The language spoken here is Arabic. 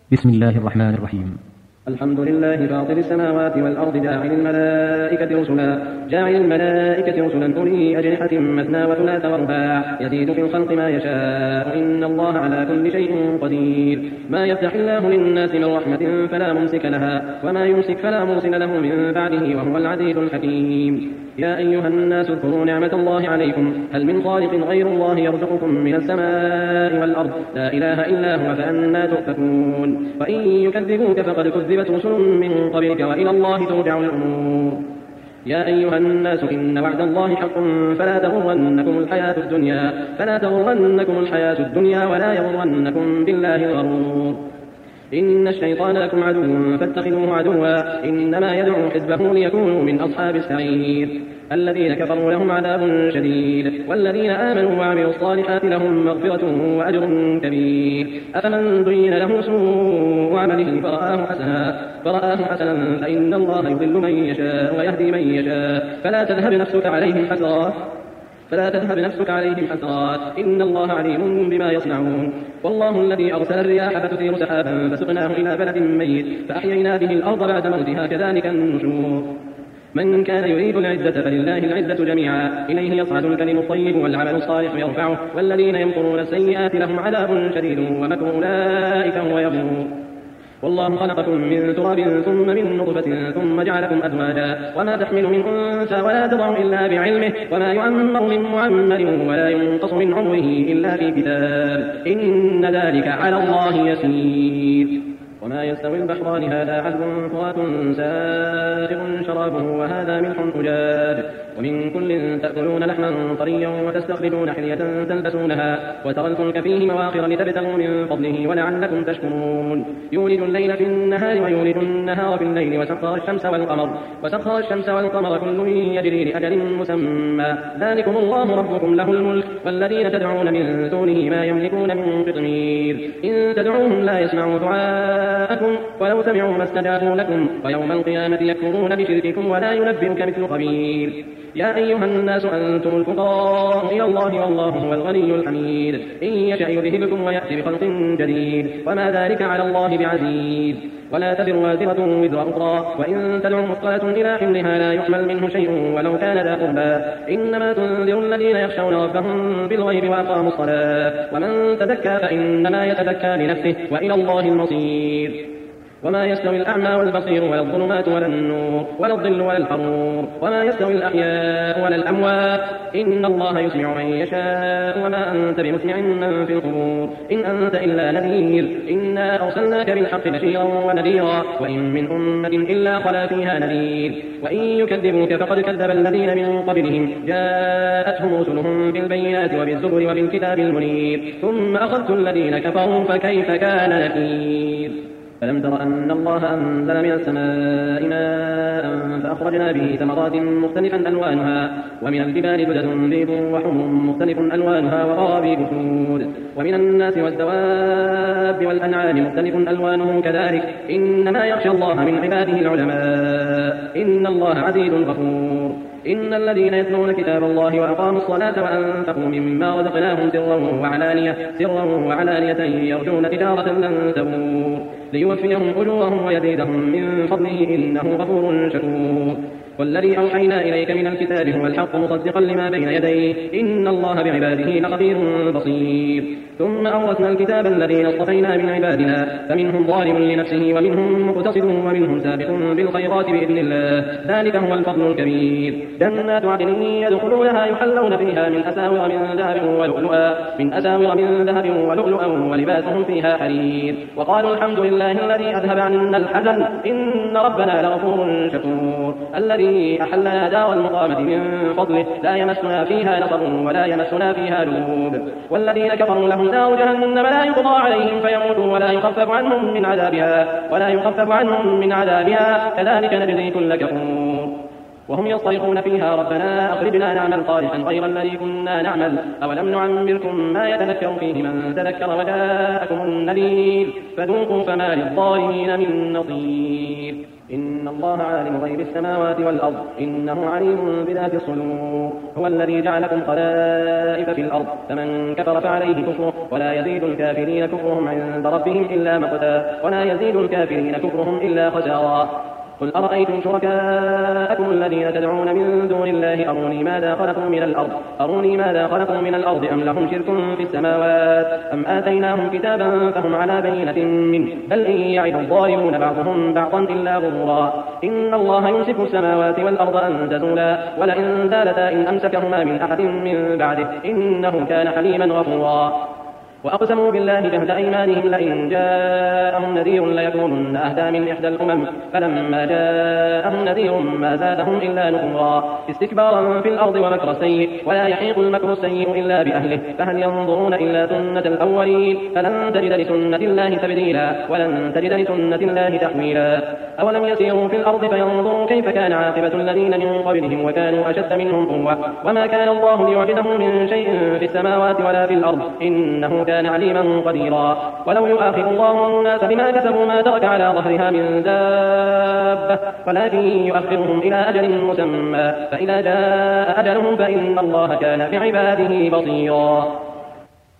بسم الله الرحمن الرحيم. الحمد لله فاطر السماوات والأرض جاعل الملائكة رسلا أولي أجنحة مثنى وثلاث ورباع يزيد في الخلق ما يشاء إن الله على كل شيء قدير. ما يفتح الله للناس من رحمة فلا ممسك لها وما يمسك فلا مرسل له من بعده وهو العزيز الحكيم. يا أيها الناس اذكروا نعمة الله عليكم هل من خالق غير الله يرزقكم من السماء والأرض لا إله إلا هو فأنى تؤفكون. وإن يكذبوك فقد كذبت رسل من قبلك وإلى الله ترجع الأمور. يا أيها الناس إن وعد الله حق فلا تغرنكم الحياة الدنيا ولا يغرنكم بالله الغرور. إن الشيطان لكم عدو فاتخذوه عدوا إنما يدعو حزبه ليكونوا من أصحاب السعير. الذين كفروا لهم عذاب شديد والذين آمنوا وعملوا الصالحات لهم مغفرة وأجر كبير. أفمن زين له سوء عمله فرآه حسنا فإن الله يضل من يشاء ويهدي من يشاء فلا تذهب نفسك عليهم حسرات إن الله عليم بما يصنعون. والله الذي أرسل الرياح فتثير سحابا فسقناه إلى بلد ميت فأحيينا به الأرض بعد موتها كذلك النشور. من كان يريد العزة فلله العزة جميعا إليه يصعد الكلم الطيب والعمل الصالح يرفعه والذين يمكرون السيئات لهم عذاب شديد ومكر أولئك هو يبور. والله خلقكم من تراب ثم من نطفة ثم جعلكم أزواجا وما تحمل من أنثى ولا تضع إلا بعلمه وما يعمر من معمر ولا ينقص من عمره إلا في كتاب إن ذلك على الله يسير. وما يستوي البحران هذا عذب فرات سائغ شرابه وهذا ملح أجاج ومن كل تأكلون لحما طريا وتستخرجون حلية تلبسونها وترى الفلك فيه مواخر لتبتغوا من فضله ولعلكم تشكرون. يولد الليل في النهار ويولد النهار في الليل وسخر الشمس والقمر كل يجري لأجل مسمى ذلكم الله ربكم له الملك والذين تدعون من دونه ما يملكون من قطمير. إن تدعوهم لا يسمعوا دعاءكم ولو سمعوا ما استجابوا لكم ويوم القيامة يكفرون بشرككم ولا ينبئك مثل خبير. يا أيها الناس أنتم الفقراء إلى الله والله هو الغني الحميد. إن يشأ يذهبكم ويأتي بخلق جديد وما ذلك على الله بعزيز. ولا تزر وازرة وزر أخرى وإن تدع مثقلة إلى حملها لا يحمل منه شيء ولو كان ذا قربى إنما تنذر الذين يخشون ربهم بالغيب وأقاموا الصلاة ومن تزكى فإنما يتزكى لنفسه وإلى الله المصير. وما يستوي الأعمى والبصير ولا الظلمات ولا النور ولا الظل ولا الحرور وما يستوي الأحياء ولا الأموات إن الله يسمع من يشاء وما أنت بمسمع من في القبور إن أنت إلا نذير. إنا أرسلناك بالحق بشيرا ونذيرا وإن من أمة إلا خلا فيها نذير. وإن يكذبوك فقد كذب الذين من قبلهم جاءتهم رسلهم بالبينات وبالزبر وبالكتاب المنير ثم أخذت الذين كفروا فكيف كان نكير. فلم تر أن الله أنزل من السماء ماء فأخرجنا به ثمرات مختلفا ألوانها ومن الجبال جدد بيض وحمر مختلف ألوانها وغرابيب سود ومن الناس والدواب والأنعام مختلف ألوانه كذلك إنما يخشى الله من عباده العلماء إن الله عزيز غفور. إن الذين يتلون كتاب الله وأقاموا الصلاة وأنفقوا مما رزقناهم سرا وعلانية يرجون تجارة لن تبور ليوفيهم أجورهم ويزيدهم من فضله إنه غفور شكور. والذي أوحينا إليك من الكتاب هو الحق مصدقا لما بين يديه إن الله بعباده لخبير بصير. ثم أورثنا الكتاب الذين اصطفينا من عبادنا فمنهم ظالم لنفسه ومنهم مقتصد ومنهم سابق بالخيرات بإذن الله ذلك هو الفضل الكبير. جنات عدن يدخلونها يحلون فيها من أساور من ذهب ولؤلؤا ولباسهم فيها حرير وقالوا الحمد لله الذي أذهب عنا الحزن إن ربنا لغفور شكور. الذي أحلنا دار المقامة من فضله لا يمسنا فيها نصب ولا يمسنا فيها لغوب. والذين كفروا لهم نار جهنم لا يقضى عليهم فيموتوا ولا يخفف عنهم من عذابها كذلك نجزي كل كفور. وهم يصطرخون فيها ربنا أخرجنا نعمل صالحا غير الذي كنا نعمل أولم نعمركم ما يتذكر فيه من تذكر وجاءكم النذير فذوقوا فما للظالمين من نصير إن الله عالم غيب السماوات والأرض إنه عليم بذات الصدور هو الذي جعلكم خلائف في الأرض فمن كفر فعليه كفره ولا يزيد الكافرين كفرهم عند ربهم إلا مقتا ولا يزيد الكافرين كفرهم إلا خسارا قل أرأيتم شركاءكم الذين تدعون من دون الله أروني ماذا خلقوا من الأرض أم لهم شرك في السماوات أم آتيناهم كتابا فهم على بينة منه بل إن يعد الظالمون بعضهم بعضا إلا غرورا إن الله يمسك السماوات والأرض أن تزولا ولئن زالتا إن أمسكهما من أحد من بعده إنه كان حليما غفورا وأقسموا بالله جهد أيمانهم لئن جاءهم نذير ليكونن أهدى من إحدى الأمم فلما جاءهم نذير ما زادهم إلا نفورا استكبارا في الأرض ومكر السيء ولا يحيق المكر السيء إلا بأهله فهل ينظرون إلا سنة الأولين فلن تجد لسنة الله تبديلا ولن تجد لسنة الله تحويلا أولم يسيروا في الأرض فينظروا كيف كان عاقبة الذين من قبلهم وكانوا أشد منهم قوة وما كان الله ليعجزه من شيء في السماوات ولا في الأرض إنه كان عليما قديرا ولو يؤاخذ الله الناس بما كسبوا ما ترك على ظهرها من دابة ولكن يؤخرهم إلى أجل مسمى فإذا جاء أجلهم فإن الله كان بعباده بصيرا